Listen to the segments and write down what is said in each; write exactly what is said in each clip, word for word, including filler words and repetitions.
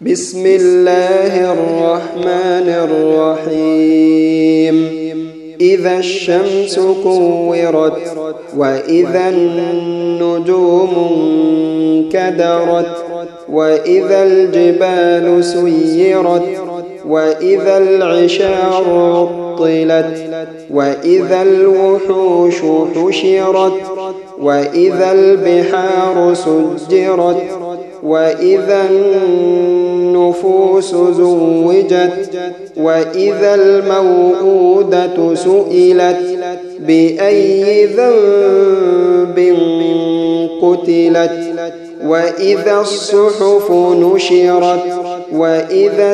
بسم الله الرحمن الرحيم إذا الشمس كورت وإذا النجوم انكدرت وإذا الجبال سيرت وإذا العشار عطلت وإذا الوحوش حشرت وإذا البحار سجرت وإذا النفوس زوجت وإذا الموءودة سئلت بأي ذنب قتلت وإذا الصحف نشرت وإذا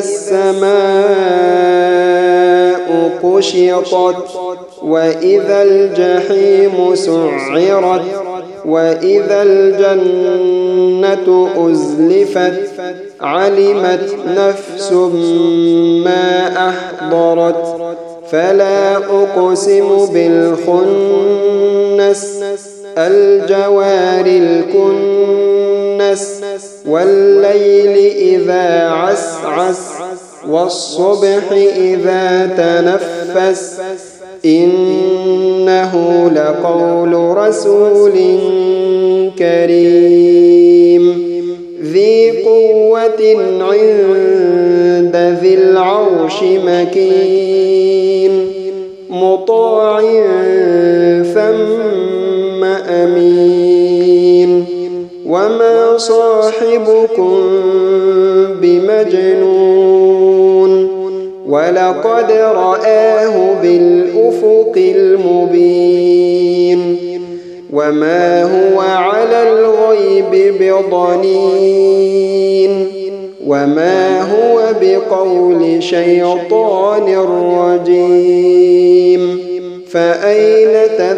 السماء كشطت وإذا الجحيم سعرت وإذا الجنة أزلفت علمت نفس ما أحضرت فلا أقسم بالخنس الجوار الكنس والليل إذا عسعس والصبح إذا تنفس إنه لقول رسول كريم ذي قوة عند ذي العرش مكين مطاع ثم أمين وما صاحبكم بمجنون ولقد رآه بالأفق المبين وما هو على الغيب بضنين وما هو بقول شيطان رجيم فأين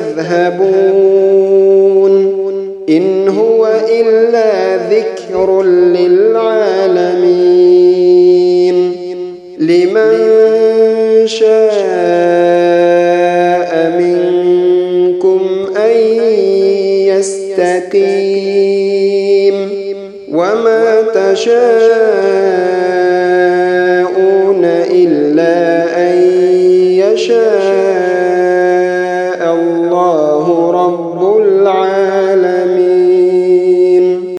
تذهبون إن هو إلا ذكر للعالمين لمن شاء منكم أن يستقيم وما تشاءون